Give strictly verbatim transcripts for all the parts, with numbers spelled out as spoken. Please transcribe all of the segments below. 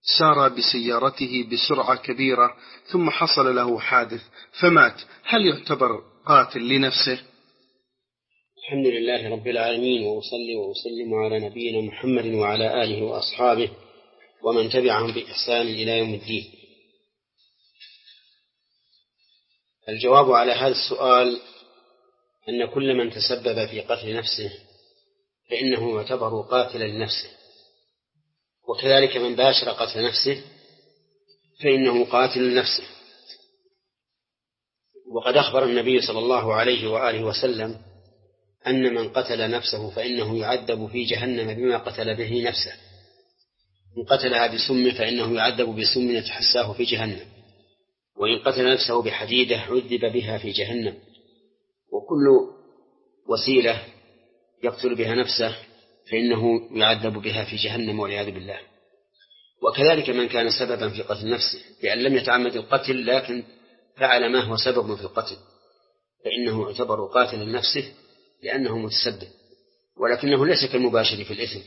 سار بسيارته بسرعة كبيرة ثم حصل له حادث فمات، هل يعتبر قاتل لنفسه؟ الحمد لله رب العالمين، وأصلي وأسلم على نبينا محمد وعلى آله وأصحابه ومن تبعهم بإحسان إلى يوم الدين. الجواب على هذا السؤال أن كل من تسبب في قتل نفسه فإنه يعتبر قاتلا لنفسه، وكذلك من باشر قتل نفسه فإنه قاتل لنفسه. وقد أخبر النبي صلى الله عليه وآله وسلم أن من قتل نفسه فإنه يعذب في جهنم بما قتل به نفسه، إن قتلها بسم فإنه يعذب بسم يتحساه في جهنم، وإن قتل نفسه بحديدة عذب بها في جهنم. وكل وسيلة يقتل بها نفسه فإنه يعذب بها في جهنم والعياذ بالله. وكذلك من كان سببا في قتل نفسه بأن لم يتعمد القتل لكن فعل ما هو سبب في القتل فإنه يعتبر قاتلا لنفسه لأنه متسبب، ولكنه ليس كالمباشر في الإثم.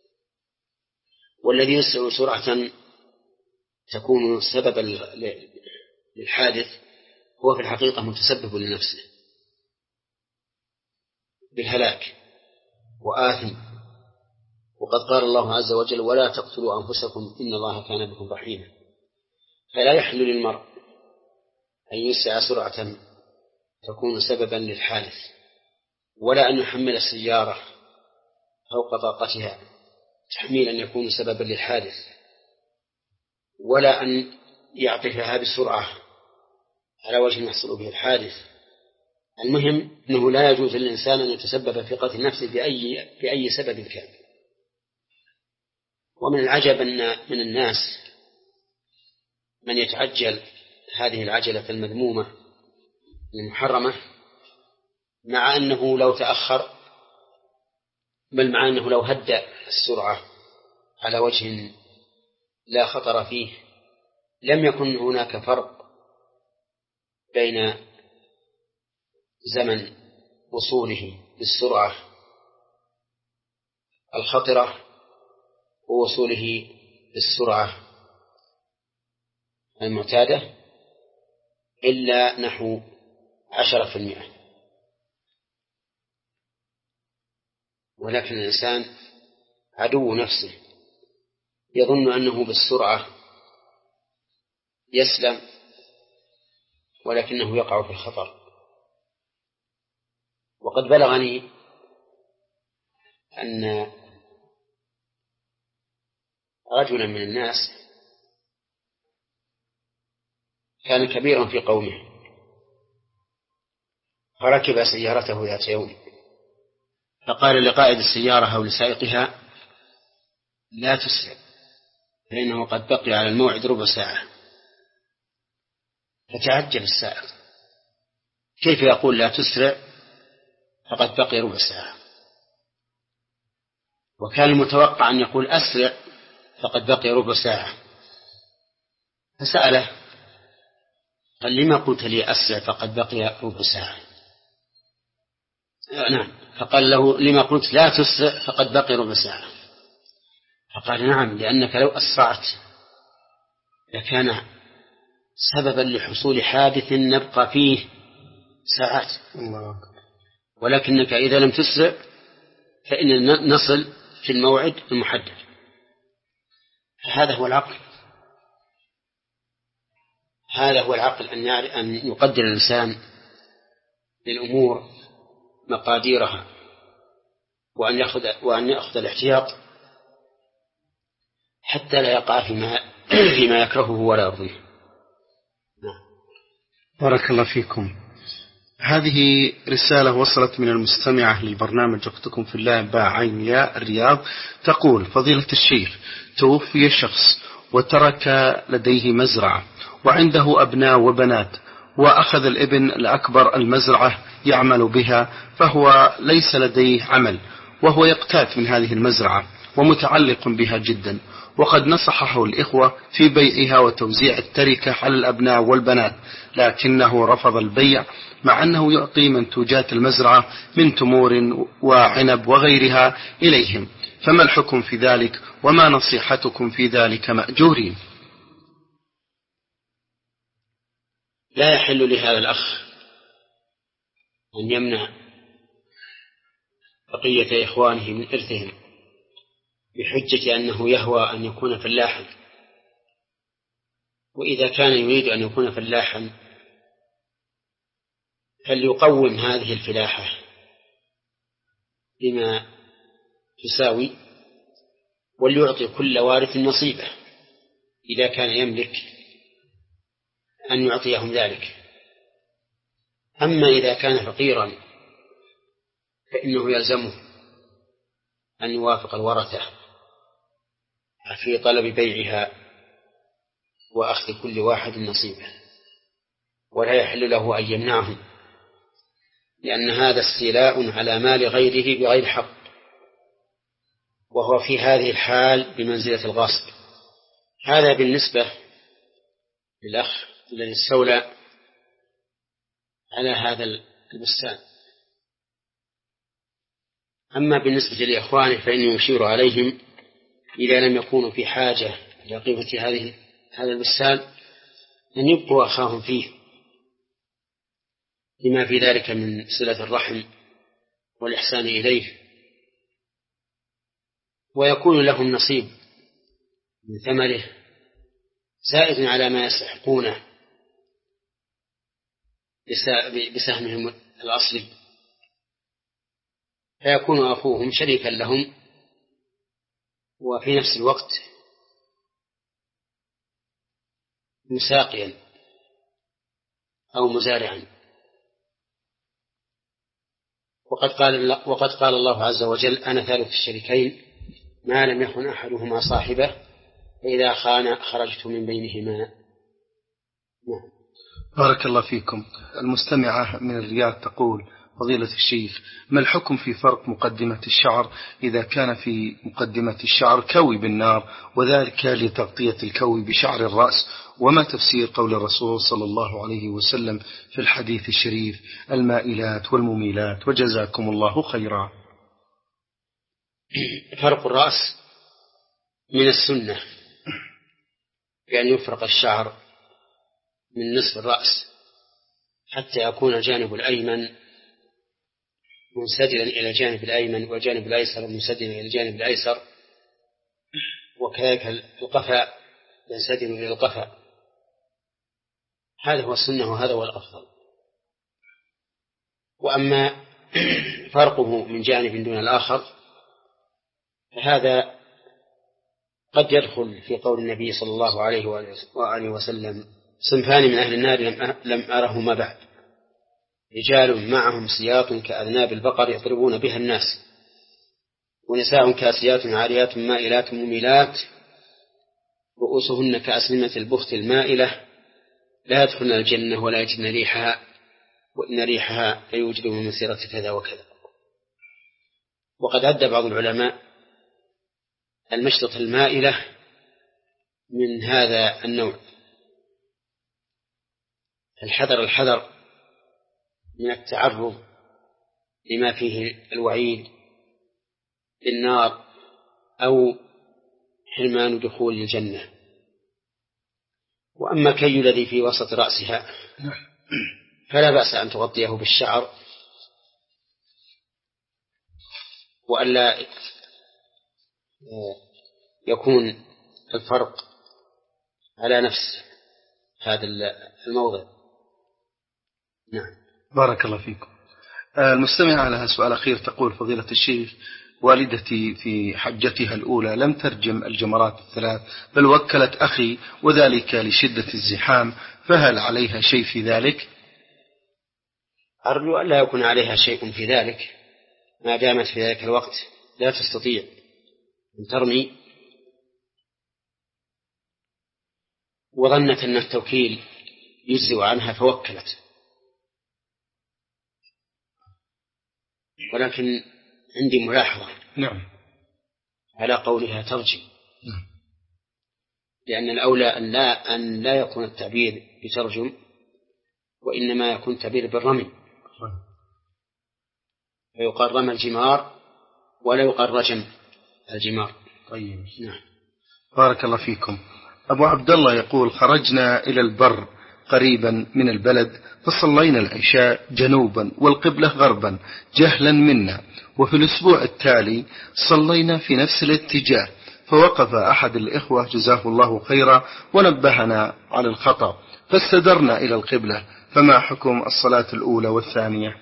والذي يسرع سرعة تكون سببا للحادث هو في الحقيقة متسبب لنفسه بالهلاك وآثم. وقد قال الله عز وجل: ولا تقتلوا أنفسكم إن الله كان بكم رحيما. فلا يحل للمرء أن يسرع سرعة تكون سببا للحادث، ولا أن يحمل السيارة فوق طاقتها تحميلا يكون سببا للحادث، ولا أن يعطفها بسرعة على وجه يحصل به الحادث. المهم أنه لا يجوز للإنسان أن يتسبب في قتل نفسه بأي, بأي سبب كان. ومن العجب أن من الناس من يتعجل هذه العجلة المذمومة المحرمة، مع أنه لو تأخر، بل مع أنه لو هدأ السرعة على وجه لا خطر فيه لم يكن هناك فرق بين زمن وصوله بالسرعة الخطرة ووصوله بالسرعة المعتادة إلا نحو عشرة في المئة. ولكن الإنسان عدو نفسه يظن أنه بالسرعة يسلم ولكنه يقع في الخطر. وقد بلغني أن رجلا من الناس كان كبيرا في قومه فركب سيارته ذات يوم، فقال لقائد السيارة أو لسائقها: لا تسرع فإنه قد بقي على الموعد ربع ساعة. فتعجب السائق: كيف يقول لا تسرع فقد بقي ربع ساعة؟ وكان المتوقع أن يقول أسرع فقد بقي ربع ساعة. فسأله قال: لما قلت لي أسرع فقد بقي ربع ساعة؟ نعم. فقال له: لما قلت لا تسرع فقد بقي ربع ساعة؟ فقال: نعم، لأنك لو أسرعت لكان سببا لحصول حادث نبقى فيه ساعات، ولكنك إذا لم تسرع فإننا نصل في الموعد المحدد. هذا هو العقل، هذا هو العقل أن أن يقدر الإنسان للأمور مقاديرها، وأن يأخذ وأن يأخذ الاحتياط حتى لا يقع فيما فيما يكرهه ولا يرضيه. بارك الله فيكم. هذه رسالة وصلت من المستمعة لبرنامج أختكم في الله باء عين ياء الرياض، تقول: فضيلة الشيخ، توفي شخص وترك لديه مزرعة وعنده أبناء وبنات، وأخذ الابن الأكبر المزرعة يعمل بها، فهو ليس لديه عمل وهو يقتات من هذه المزرعة ومتعلق بها جدا، وقد نصحه الإخوة في بيعها وتوزيع التركة على الأبناء والبنات، لكنه رفض البيع مع أنه يعطي منتوجات المزرعة من تمور وعنب وغيرها إليهم، فما الحكم في ذلك؟ وما نصيحتكم في ذلك مأجورين؟ لا يحل لهذا الأخ أن يمنع بقية إخوانه من إرثهم بحجة أنه يهوى أن يكون فلاحا، وإذا كان يريد أن يكون فلاحا فليقوم هذه الفلاحة بما تساوي، وليعطي كل وارث نصيبه إذا كان يملك أن يعطيهم ذلك. أما إذا كان فقيرا فإنه يلزمه أن يوافق الورثة في طلب بيعها وأخذ كل واحد نصيبه، ولا يحل له أن يمنعهم، لأن هذا استيلاء على مال غيره بغير حق، وهو في هذه الحال بمنزلة الغاصب. هذا بالنسبة للأخ الذي استولى على هذا البستان. أما بالنسبة لإخوانه فإني أشير عليهم إذا لم يكونوا في حاجة إلى قيمة هذه هذا البستان أن يبقوا أخاهم فيه، لما في ذلك من صلة الرحم والإحسان إليه، ويكون لهم نصيب من ثمره زائد على ما يستحقونه بسهمهم الأصلي، فيكون أخوهم شريكا لهم وفي نفس الوقت مساقيا أو مزارعا. وقد قال, وقد قال الله عز وجل: أنا ثالث الشريكين ما لم يخن أحدهما صاحبه فإذا خان خرجت من بينهما. نعم. بارك الله فيكم. المستمعة من الرياض تقول: فضيلة الشيخ، ما الحكم في فرق مقدمة الشعر إذا كان في مقدمة الشعر كوي بالنار وذلك لتغطية الكوي بشعر الرأس؟ وما تفسير قول الرسول صلى الله عليه وسلم في الحديث الشريف: المائلات والمميلات؟ وجزاكم الله خيرا. فرق الرأس من السنة بأن يفرق الشعر من نصف الرأس حتى يكون الجانب الأيمن منسدلا إلى الجانب الأيمن والجانب الأيسر منسدلا إلى الجانب الأيسر، وكذلك القفا ينسدل إلى القفا. هذا هو السنة وهذا هو الأفضل. وأما فرقه من جانب دون الآخر فهذا قد يدخل في قول النبي صلى الله عليه وآله وسلم: صنفان من أهل النار لم أرهما بعد، رجال معهم سياط كأذناب البقر يضربون بها الناس، ونساء كاسيات عاريات مائلات مميلات رؤوسهن كأسنمة البخت المائلة لا يدخلن الجنة ولا يجدن ريحها وإن ريحها ليوجد من مسيرة كذا وكذا. وقد عد بعض العلماء المشطة المائلة من هذا النوع. الحذر الحذر من التعرض لما فيه الوعيد بالنار أو حرمان دخول الجنة. وأما الكي الذي في وسط رأسها فلا بأس أن تغطيه بالشعر وألا يكون الفرق على نفس هذا الموضع. نعم. بارك الله فيكم. المستمعة لها سؤال أخير تقول: فضيلة الشيخ، والدتي في حجتها الأولى لم ترجم الجمرات الثلاث بل وكلت أخي وذلك لشدة الزحام، فهل عليها شيء في ذلك؟ أرجو أن لا يكون عليها شيء في ذلك ما دامت في ذلك الوقت لا تستطيع أن ترمي وظنت أن التوكيل يجزئ عنها فوكلت. ولكن عندي ملاحظة نعم على قولها ترجم، لأن الأولى أن لا, أن لا يكون التعبير بترجم وإنما يكون التعبير بالرمي، فيقال رمى الجمار ولا يقال رجم الجمار. طيب. نعم. بارك الله فيكم. أبو عبد الله يقول: خرجنا إلى البر قريبا من البلد فصلينا العشاء جنوبا والقبلة غربا جهلا منا، وفي الأسبوع التالي صلينا في نفس الاتجاه، فوقف أحد الإخوة جزاه الله خيرا ونبهنا على الخطأ فاستدرنا إلى القبلة، فما حكم الصلاة الأولى والثانية؟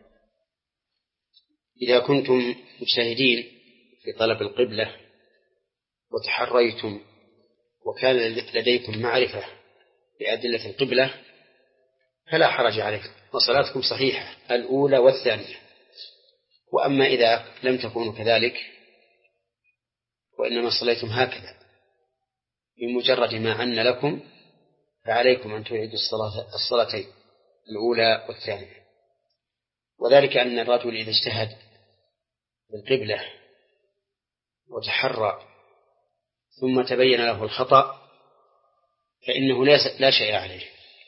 إذا كنتم مجتهدين في طلب القبلة وتحريتم وكان لديكم معرفة بأدلة القبلة فلا حرج عليكم وصلاتكم صحيحة الأولى والثانية. وأما إذا لم تكونوا كذلك وإنما صليتم هكذا بمجرد ما عن لكم فعليكم أن تعيدوا الصلاة الصلاتين الأولى والثانية. وذلك أن الرجل إذا اجتهد بالقبلة وتحرى ثم تبين له الخطأ فإنه لا شيء عليه،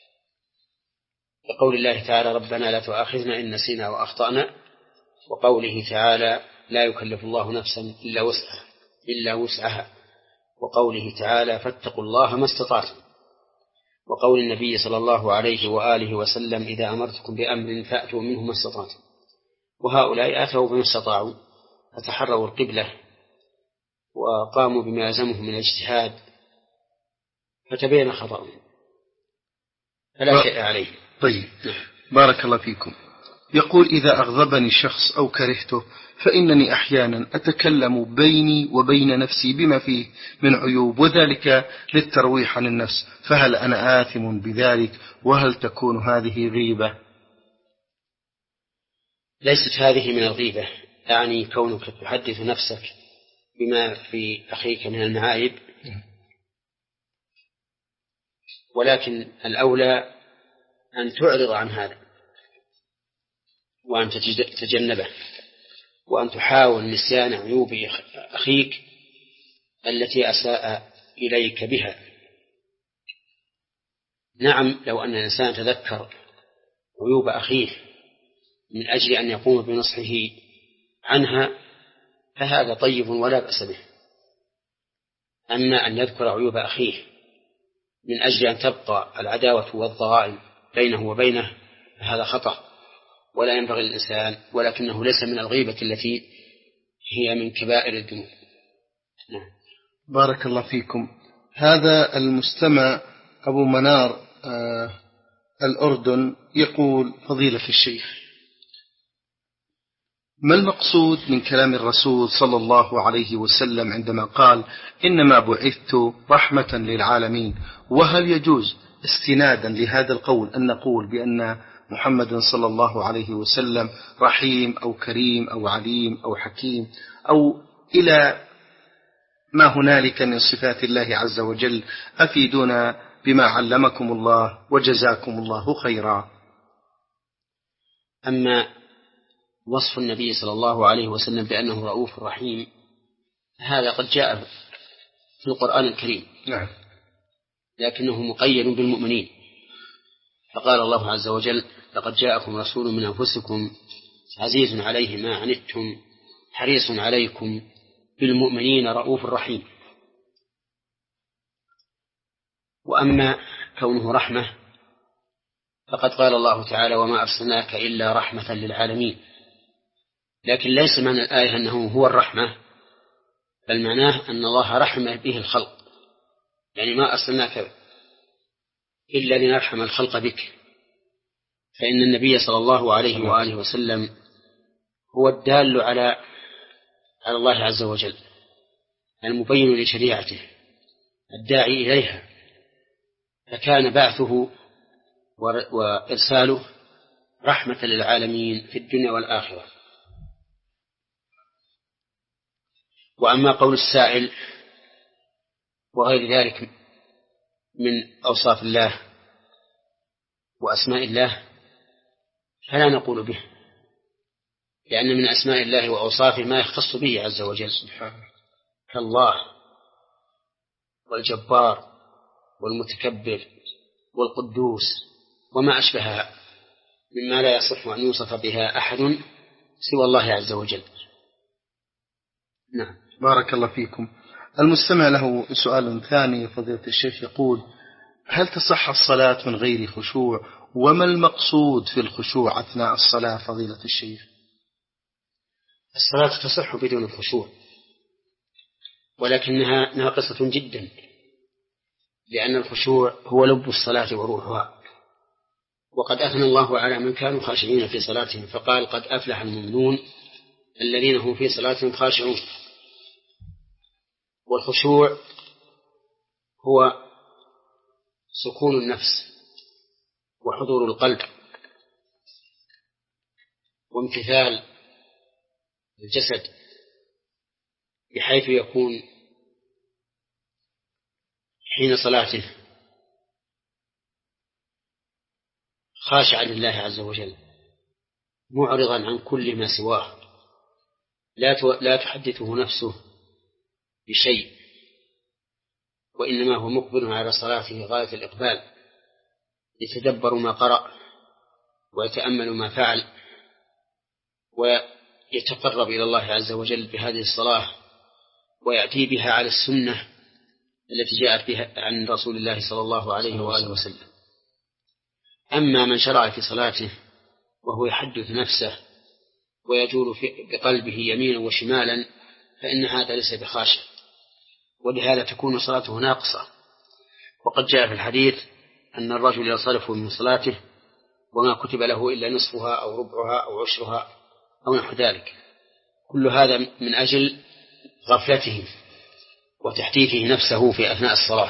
كقول الله تعالى: ربنا لا تؤاخذنا إن نسينا وأخطأنا، وقوله تعالى: لا يكلف الله نفسا إلا وسعها إلا وسعها، وقوله تعالى: فاتقوا الله ما استطعتم، وقول النبي صلى الله عليه وآله وسلم: إذا أمرتكم بأمر فأتوا منه ما استطعتم. وهؤلاء أتوا بما استطاعوا فتحروا القبلة وقاموا بما يلزمهم من الاجتهاد فتبين خطأهم فلا شيء عليه. طيب. بارك الله فيكم. يقول: إذا أغضبني شخص أو كرهته فإنني أحيانا أتكلم بيني وبين نفسي بما فيه من عيوب، وذلك للترويح عن النفس، فهل أنا آثم بذلك؟ وهل تكون هذه غيبة؟ ليست هذه من الغيبة، يعني كونك تحدث نفسك بما في أخيك من المعايب، ولكن الأولى أن تعرض عن هذا وأن تتجنبه وأن تحاول نسيان عيوب أخيك التي أساء إليك بها. نعم، لو أن الإنسان تذكر عيوب أخيه من أجل أن يقوم بنصحه عنها فهذا طيب ولا بأس به. أما أن يذكر عيوب أخيه من أجل أن تبقى العداوة والضغائن بينه وبينه فهذا خطأ ولا ينبغي للإنسان، ولكنه ليس من الغيبة التي هي من كبائر الذنوب. نعم. بارك الله فيكم. هذا المستمع أبو منار آه الأردن يقول: فضيلة الشيخ، ما المقصود من كلام الرسول صلى الله عليه وسلم عندما قال: إنما بعثت رحمة للعالمين؟ وهل يجوز استنادا لهذا القول أن نقول بأن محمد صلى الله عليه وسلم رحيم أو كريم أو عليم أو حكيم أو إلى ما هنالك من صفات الله عز وجل؟ أفيدونا بما علمكم الله وجزاكم الله خيرا. أما وصف النبي صلى الله عليه وسلم بأنه رؤوف رحيم هذا قد جاء في القرآن الكريم. نعم. لكنه مقيد بالمؤمنين، فقال الله عز وجل: لقد جاءكم رسول من أنفسكم عزيز عليه ما عنتم حريص عليكم بالمؤمنين رؤوف رحيم. وأما كونه رحمة فقد قال الله تعالى: وما أرسلناك إلا رحمة للعالمين. لكن ليس معنى الآية أنه هو الرحمة، بل معناه أن الله رحم به الخلق، يعني ما أرسلناك إلا لنرحم الخلق بك. فإن النبي صلى الله عليه وآله وسلم هو الدال على على الله عز وجل، المبين لشريعته الداعي إليها، فكان بعثه وإرساله رحمة للعالمين في الدنيا والآخرة. وأما قول السائل وغير ذلك من أوصاف الله وأسماء الله فلا نقول به، لأن من أسماء الله وأوصافه ما يختص به عز وجل سبحانه، كالله والجبار والمتكبر والقدوس وما أشبهها مما لا يصح أن يوصف بها أحد سوى الله عز وجل. نعم. بارك الله فيكم. المستمع له سؤال ثاني فضيلة الشيخ، يقول: هل تصح الصلاة من غير خشوع؟ وما المقصود في الخشوع أثناء الصلاة فضيلة الشيخ؟ الصلاة تصح بدون الخشوع، ولكنها ناقصة جدا، لأن الخشوع هو لب الصلاة وروحها. وقد أثنى الله على من كانوا خاشعين في صلاتهم فقال: قد أفلح المؤمنون الذين هم في صلاتهم خاشعون. والخشوع هو سكون النفس وحضور القلب وامتثال الجسد، بحيث يكون حين صلاته خاشعا لله عز وجل، معرضا عن كل ما سواه، لا تحدثه نفسه بشيء، وإنما هو مقبل على صلاته غاية الإقبال، يتدبر ما قرأ ويتأمل ما فعل، ويتقرب إلى الله عز وجل بهذه الصلاة، ويأتي بها على السنة التي جاءت بها عن رسول الله صلى الله عليه وآله وسلم. أما من شرع في صلاته وهو يحدث نفسه ويجول بقلبه يمينا وشمالا فإن هذا ليس بخاشع، ولهذا تكون صلاته ناقصة. وقد جاء في الحديث أن الرجل ينصرف من صلاته وما كتب له إلا نصفها أو ربعها أو عشرها أو نحو ذلك، كل هذا من أجل غفلته وتحديثه نفسه في أثناء الصلاة.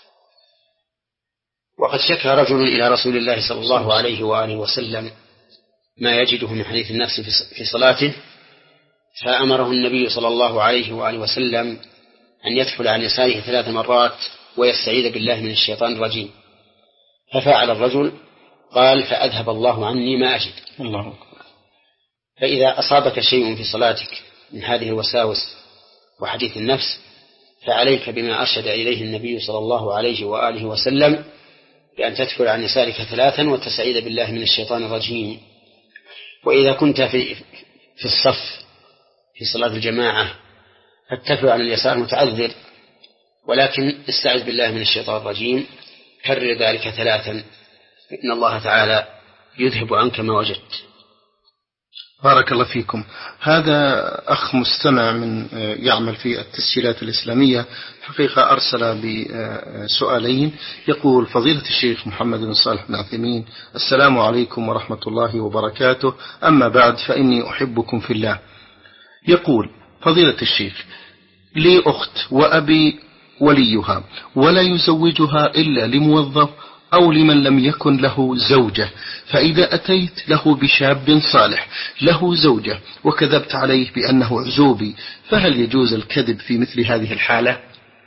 وقد شكى رجل إلى رسول الله صلى الله عليه وآله وسلم ما يجده من حديث النفس في صلاته، فأمره النبي صلى الله عليه وآله وسلم أن يدخل عن يساره ثلاث مرات ويستعيذ بالله من الشيطان الرجيم. ففعل الرجل، قال: فأذهب الله عني ما أجد. الله. فإذا أصابك شيء في صلاتك من هذه الوساوس وحديث النفس فعليك بما أرشد إليه النبي صلى الله عليه وآله وسلم، بأن تدخل عن يسارك ثلاثا وتستعيذ بالله من الشيطان الرجيم. وإذا كنت في في الصف في صلاة الجماعة فاتدخل عن اليسار متعذر، ولكن استعذ بالله من الشيطان الرجيم، كرر ذلك ثلاثا، إن الله تعالى يذهب عنك ما وجدت. بارك الله فيكم. هذا أخ مستمع من يعمل في التسجيلات الإسلامية حقيقة أرسل بسؤالين، يقول: فضيلة الشيخ محمد بن صالح بن عثيمين، السلام عليكم ورحمة الله وبركاته، أما بعد فإني أحبكم في الله. يقول: فضيلة الشيخ، لي أخت وأبي وليها ولا يزوجها إلا لموظف أو لمن لم يكن له زوجة، فإذا أتيت له بشاب صالح له زوجة وكذبت عليه بأنه عزوبي، فهل يجوز الكذب في مثل هذه الحالة؟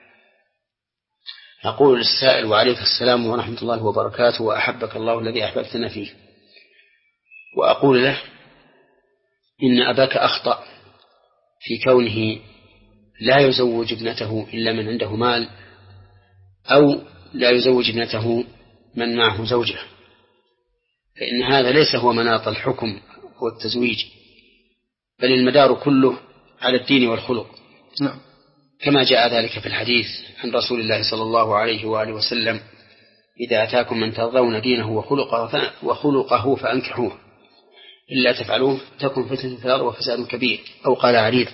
أقول للسائل: وعليك السلام ورحمة الله وبركاته، وأحبك الله الذي أحببتنا فيه. وأقول له: إن أباك أخطأ في كونه لا يزوج ابنته إلا من عنده مال، أو لا يزوج ابنته من معه زوجة، فإن هذا ليس هو مناط الحكم والتزويج، بل المدار كله على الدين والخلق. نعم. كما جاء ذلك في الحديث عن رسول الله صلى الله عليه وآله وسلم: إذا أتاكم من ترضون دينه وخلقه وخلقه فأنكحوه، إلا تفعلوه تكن فتنة في الأرض وفساد كبير، أو قال عريض.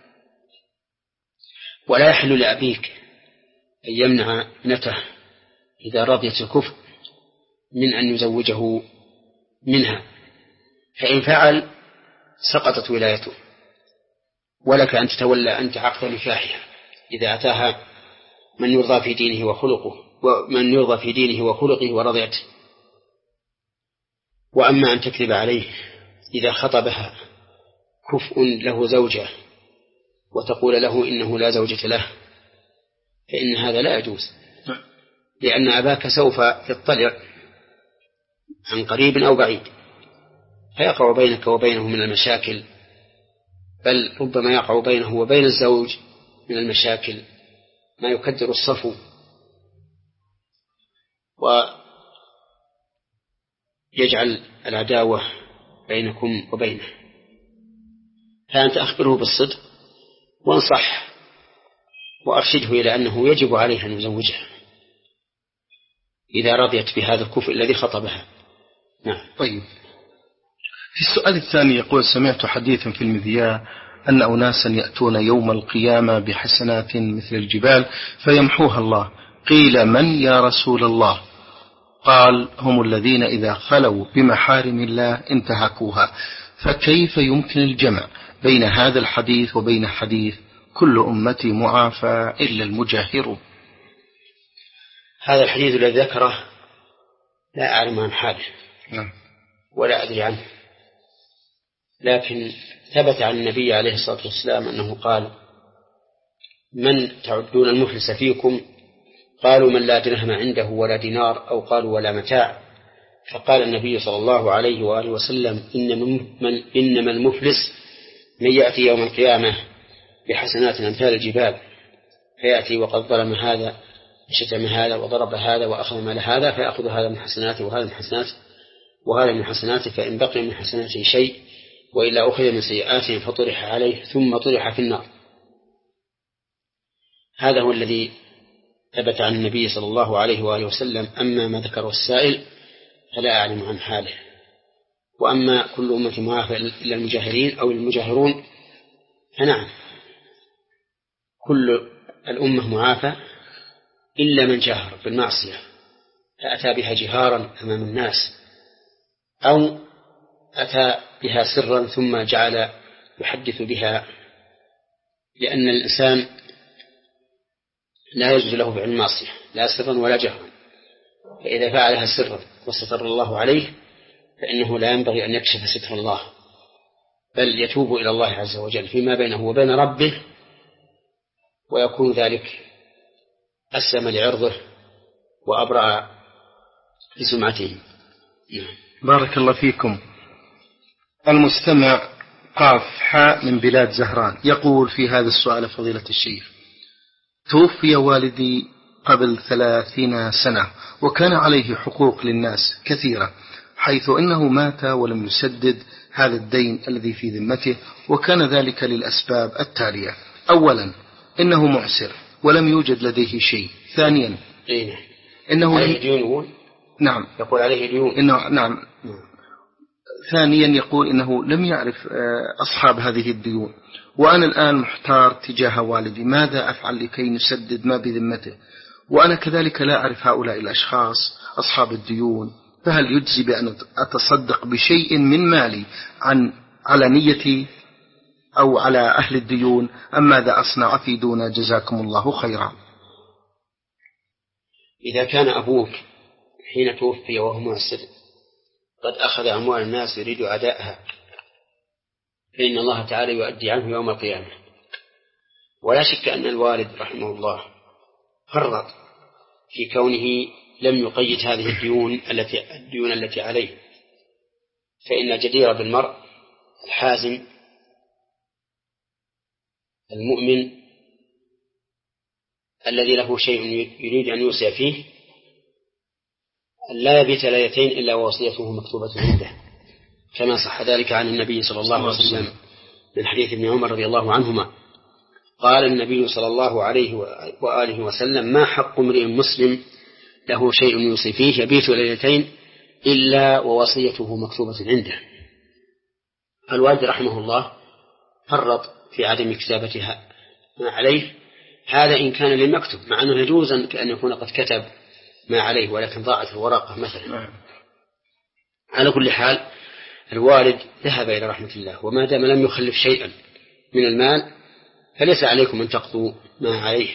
ولا يحل لأبيك أن يمنع ابنته إذا رضيت الكفر من أن يزوجه منها، فإن فعل سقطت ولايته، ولك أن تتولى أنت عقد نكاحها إذا أتاها من يرضى في دينه وخلقه ومن يرضى في دينه وخلقه ورضيته. وأما أن تكذب عليه إذا خطبها كفء له زوجة وتقول له إنه لا زوجة له، فإن هذا لا يجوز، لأن أباك سوف يطلع عن قريب أو بعيد فيقع بينك وبينه من المشاكل، بل ربما يقع بينه وبين الزوج من المشاكل ما يكدر الصفو ويجعل العداوة بينكم وبينه. فأنت أخبره بالصدق وانصح وأرشده إلى أنه يجب عليه أن يزوجها إذا رضيت بهذا الكفء الذي خطبها. نعم. طيب، في السؤال الثاني يقول: سمعت حديثا في المذياع أن أناسا يأتون يوم القيامة بحسنات مثل الجبال فيمحوها الله، قيل: من يا رسول الله؟ قال: هم الذين إذا خلوا بمحارم الله انتهكوها. فكيف يمكن الجمع بين هذا الحديث وبين حديث كل أمتي معافى إلا المجاهرون؟ هذا الحديث الذي ذكره لا أعلم عن حاله ولا أدري عنه، لكن ثبت عن النبي عليه الصلاة والسلام أنه قال: من تعدون المفلس فيكم؟ قالوا: من لا درهم عنده ولا دينار، أو قالوا: ولا متاع. فقال النبي صلى الله عليه وآله وسلم: إنما المفلس من يأتي يوم القيامة بحسنات أمثال الجبال، فيأتي وقد ظلم هذا وشتم هذا وضرب هذا وأخذ مال هذا، فيأخذ هذا من حسناته وهذا من حسناته وهذا من حسناته، فإن بقي من حسناته شيء وإلا أخذ من سيئاته فطرح عليه ثم طرح في النار. هذا هو الذي ثبت عن النبي صلى الله عليه وآله وسلم. أما ما ذكره السائل فلا أعلم عن حاله. وأما كل أمة معافى إلا المجاهرين أو المجاهرون، فنعم، كل الأمة معافى إلا من جاهر بالمعصية فأتى بها جهارا أمام الناس، أو أتى بها سرا ثم جعل يحدث بها، لأن الإنسان لا يجوز له فعل المعصية لا سرا ولا جهرا، فإذا فعلها سرا وستر الله عليه فإنه لا ينبغي أن يكشف ستر الله، بل يتوب إلى الله عز وجل فيما بينه وبين ربه، ويكون ذلك أسلم لعرضه وأبرأ لسمعته. بارك الله فيكم. المستمع قاف حاء من بلاد زهران يقول في هذا السؤال: فضيلة الشيخ، توفي والدي قبل ثلاثين سنة وكان عليه حقوق للناس كثيرة، حيث إنه مات ولم يسدد هذا الدين الذي في ذمته، وكان ذلك للأسباب التالية: أولا، إنه معسر ولم يوجد لديه شيء. ثانيا، إنه عليه ديون. نعم، يقول عليه ديون. إنه نعم. ثانيا، يقول إنه لم يعرف أصحاب هذه الديون، وأنا الآن محتار تجاه والدي، ماذا أفعل لكي نسدد ما بذمته؟ وأنا كذلك لا أعرف هؤلاء الأشخاص أصحاب الديون، فهل يجزي بأن أتصدق بشيء من مالي عن على نيتي أو على أهل الديون، أم ماذا أصنع؟ أفيدونا جزاكم الله خيرا. إذا كان أبوك حين توفي وهو معسر قد أخذ أموال الناس يريد أداءها، فإن الله تعالى يؤدي عنه يوم القيامة. ولا شك أن الوالد رحمه الله فرط في كونه لم يقيد هذه الديون التي الديون التي عليه، فإن جدير بالمرء الحازم المؤمن الذي له شيء يريد أن يوصي فيه أن لا يبيت ليلتين إلا ووصيته مكتوبة عنده، كما صح ذلك عن النبي صلى الله عليه وسلم من حديث ابن عمر رضي الله عنهما قال النبي صلى الله عليه وآله وسلم: ما حق امرئ مسلم له شيء يوصي فيه يبيت ليلتين إلا ووصيته مكتوبة عنده. فالوالد رحمه الله فرط في عدم كتابتها ما عليه، هذا إن كان للمكتوب، مع أنه يجوز أن يكون قد كتب ما عليه ولكن ضاعت الورقة مثلا. على كل حال الوالد ذهب إلى رحمة الله، وما دام لم يخلف شيئا من المال فليس عليكم أن تقضوا ما عليه،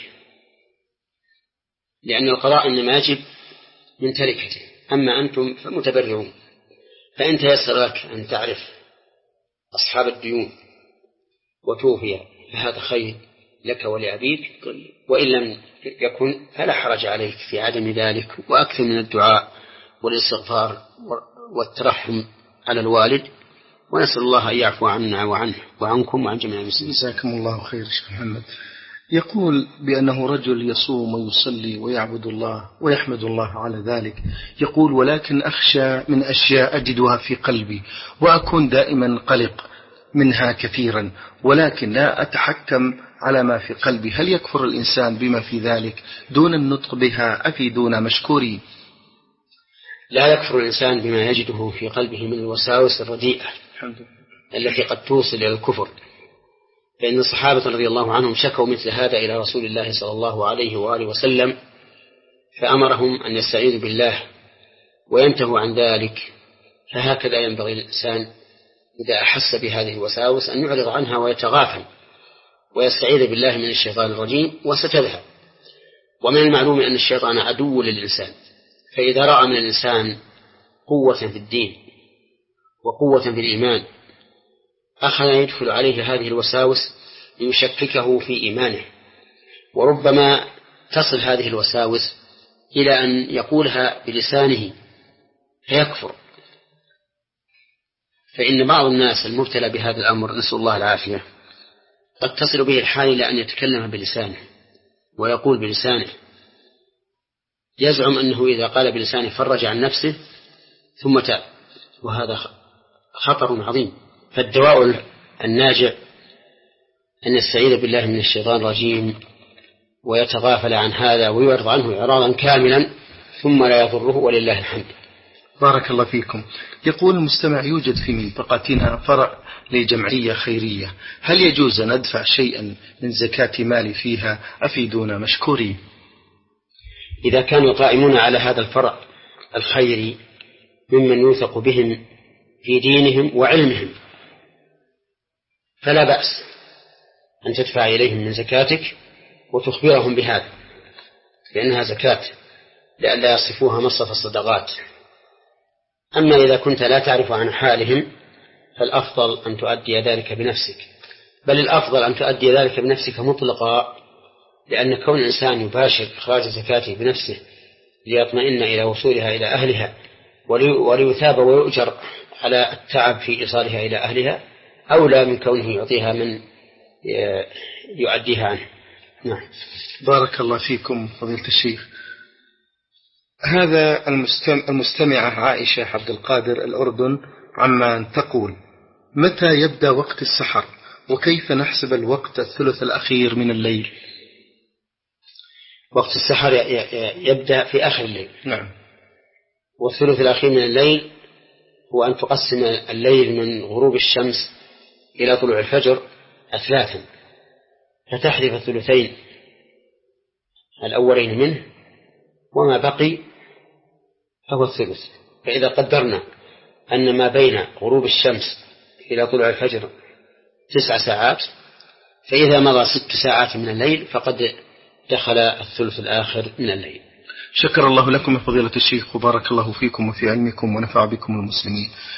لأن القضاء إنما يجب من تركته، أما أنتم فمتبرعون. فإن تيسر لك أن تعرف أصحاب الديون وتوفي فهذا خير لك ولأبيك، وإن لم يكن فلا حرج عليك في عدم ذلك، وأكثر من الدعاء والاستغفار والترحم على الوالد، ونسأل الله أن يعفو عنا وعنه وعنكم وعن جميع المسلمين. جزاكم الله خير شيخ محمد. يقول بأنه رجل يصوم ويصلي ويعبد الله ويحمد الله على ذلك، يقول: ولكن أخشى من أشياء أجدها في قلبي وأكون دائما قلق منها كثيرا، ولكن لا أتحكم على ما في قلبي، هل يكفر الإنسان بما في ذلك دون النطق بها أفيدونا مشكورين؟ لا يكفر الإنسان بما يجده في قلبه من الوساوس الرديئة التي قد توصل إلى الكفر، فإن الصحابة رضي الله عنهم شكوا مثل هذا إلى رسول الله صلى الله عليه وآله وسلم، فأمرهم أن يستعيذوا بالله وينتهوا عن ذلك. فهكذا ينبغي الإنسان إذا أحس بهذه الوساوس أن يعرض عنها ويتغافل ويستعيذ بالله من الشيطان الرجيم وستذهب. ومن المعلوم أن الشيطان عدو للإنسان، فإذا رأى من الإنسان قوة في الدين وقوة في الإيمان أخذ يدخل عليه هذه الوساوس ليشككه في إيمانه، وربما تصل هذه الوساوس إلى أن يقولها بلسانه فيكفر. فإن بعض الناس المبتلى بهذا الأمر نسأل الله العافية قد تصل به الحال إلى أن يتكلم بلسانه ويقول بلسانه، يزعم أنه إذا قال بلسانه فرج عن نفسه ثم تاب، وهذا خطر عظيم. فالدواء الناجع أن يستعيذ بالله من الشيطان الرجيم ويتغافل عن هذا ويعرض عنه إعراضا كاملا ثم لا يضره، ولله الحمد. بارك الله فيكم. يقول المستمع: يوجد في منطقتنا فرع لجمعية خيرية، هل يجوز أن أدفع شيئا من زكاة مالي فيها؟ أفيدونا مشكورين. إذا كانوا قائمون على هذا الفرع الخيري ممن يوثق بهم في دينهم وعلمهم فلا بأس أن تدفع إليهم من زكاتك وتخبرهم بهذا، لأنها زكاة لئلا يصفوها مصرف الصدقات. أما إذا كنت لا تعرف عن حالهم فالأفضل أن تؤدي ذلك بنفسك، بل الأفضل أن تؤدي ذلك بنفسك مطلقا، لأن كون الإنسان يباشر إخراج زكاته بنفسه ليطمئن إلى وصولها إلى أهلها وليثاب ويؤجر على التعب في إيصالها إلى أهلها أولى من كونه يعطيها من يؤديها عنه. نعم. بارك الله فيكم فضيلة الشيخ. هذا المستمعة عائشة عبد القادر الأردن عمان تقول: متى يبدأ وقت السحر؟ وكيف نحسب الوقت الثلث الأخير من الليل؟ وقت السحر يبدأ في آخر الليل. نعم. والثلث الأخير من الليل هو أن تقسم الليل من غروب الشمس إلى طلوع الفجر أثلاثا، فتحذف الثلثين الأولين منه وما بقي فهو الثلث. فإذا قدرنا أن ما بين غروب الشمس إلى طلوع الفجر تسع ساعات، فإذا مضى ست ساعات من الليل فقد دخل الثلث الآخر من الليل. شكر الله لكم فضيلة الشيخ وبارك الله فيكم وفي علمكم ونفع بكم المسلمين.